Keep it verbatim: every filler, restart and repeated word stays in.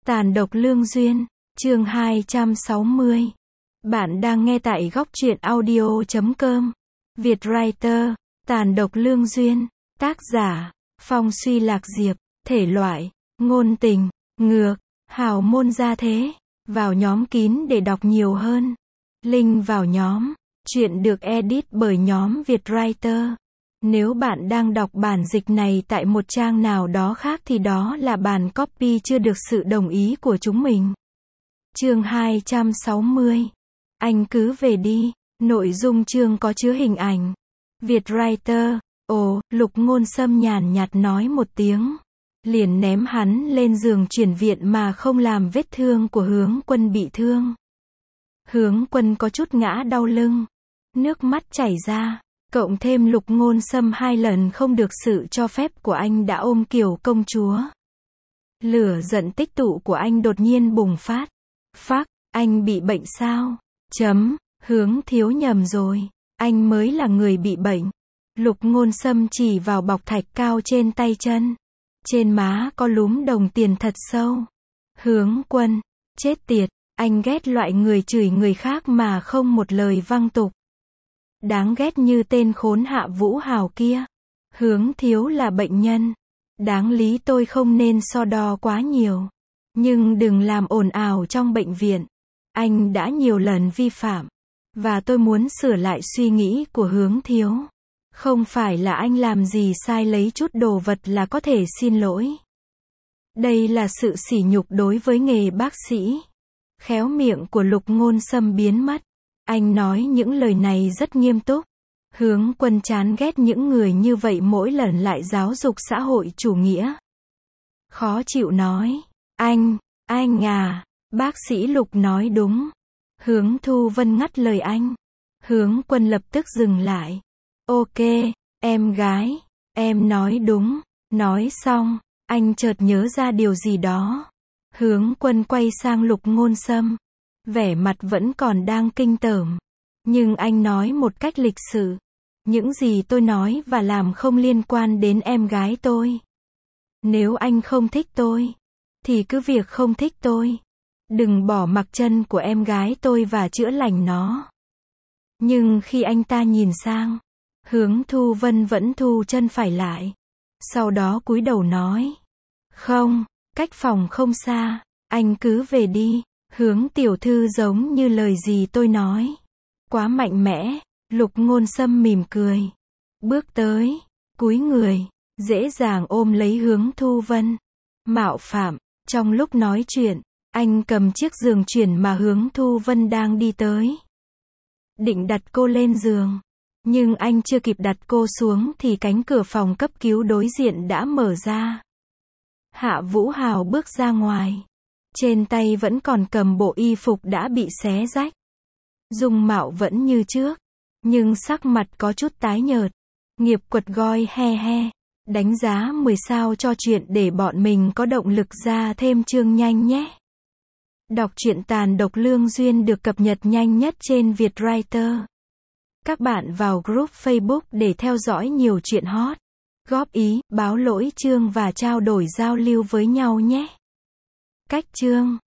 Tàn độc lương duyên, chương hai trăm sáu mươi. Bạn đang nghe tại góc truyện audio chấm com. Việt Writer, Tàn độc lương duyên, tác giả, Phong Suy Lạc Diệp, thể loại, ngôn tình, ngược, hào môn gia thế. Vào nhóm kín để đọc nhiều hơn. Link vào nhóm. Chuyện được edit bởi nhóm Việt Writer. Nếu bạn đang đọc bản dịch này tại một trang nào đó khác thì đó là bản copy chưa được sự đồng ý của chúng mình. Chương hai trăm sáu mươi. Anh cứ về đi. Nội dung chương có chứa hình ảnh. Việt Writer. Ồ, Lục Ngôn Sâm nhàn nhạt nói một tiếng. Liền ném hắn lên giường chuyển viện mà không làm vết thương của Hướng Quân bị thương. Hướng Quân có chút ngã đau lưng. Nước mắt chảy ra. Cộng thêm Lục Ngôn Sâm hai lần không được sự cho phép của anh đã ôm Kiều công chúa. Lửa giận tích tụ của anh đột nhiên bùng phát. Phác, anh bị bệnh sao? Chấm, Hướng thiếu nhầm rồi. Anh mới là người bị bệnh. Lục Ngôn Sâm chỉ vào bọc thạch cao trên tay chân. Trên má có lúm đồng tiền thật sâu. Hướng Quân, chết tiệt, anh ghét loại người chửi người khác mà không một lời văng tục. Đáng ghét như tên khốn Hạ Vũ Hào kia. Hướng thiếu là bệnh nhân. Đáng lý tôi không nên so đo quá nhiều. Nhưng đừng làm ồn ào trong bệnh viện. Anh đã nhiều lần vi phạm. Và tôi muốn sửa lại suy nghĩ của Hướng thiếu. Không phải là anh làm gì sai lấy chút đồ vật là có thể xin lỗi. Đây là sự sỉ nhục đối với nghề bác sĩ. Khéo miệng của Lục Ngôn Sâm biến mất. Anh nói những lời này rất nghiêm túc. Hướng Quân chán ghét những người như vậy mỗi lần lại giáo dục xã hội chủ nghĩa. Khó chịu nói. Anh, anh à, bác sĩ Lục nói đúng. Hướng Thu Vân ngắt lời anh. Hướng Quân lập tức dừng lại. Ok, em gái, em nói đúng. Nói xong, anh chợt nhớ ra điều gì đó. Hướng Quân quay sang Lục Ngôn Sâm. Vẻ mặt vẫn còn đang kinh tởm. Nhưng anh nói một cách lịch sự. Những gì tôi nói và làm không liên quan đến em gái tôi. Nếu anh không thích tôi, thì cứ việc không thích tôi. Đừng bỏ mặc chân của em gái tôi và chữa lành nó. Nhưng khi anh ta nhìn sang, Hướng Thu Vân vẫn thu chân phải lại. Sau đó cúi đầu nói. Không, cách phòng không xa, anh cứ về đi. Hướng tiểu thư giống như lời gì tôi nói. Quá mạnh mẽ. Lục Ngôn Sâm mỉm cười. Bước tới, cúi người, dễ dàng ôm lấy Hướng Thu Vân. Mạo phạm. Trong lúc nói chuyện, anh cầm chiếc giường chuyển mà Hướng Thu Vân đang đi tới. Định đặt cô lên giường. Nhưng anh chưa kịp đặt cô xuống thì cánh cửa phòng cấp cứu đối diện đã mở ra. Hạ Vũ Hào bước ra ngoài. Trên tay vẫn còn cầm bộ y phục đã bị xé rách. Dung mạo vẫn như trước. Nhưng sắc mặt có chút tái nhợt. Nghiệp quật goi he he. Đánh giá mười sao cho chuyện để bọn mình có động lực ra thêm chương nhanh nhé. Đọc truyện Tàn độc lương duyên được cập nhật nhanh nhất trên Việt Writer. Các bạn vào group Facebook để theo dõi nhiều chuyện hot. Góp ý, báo lỗi chương và trao đổi giao lưu với nhau nhé. Cách chương.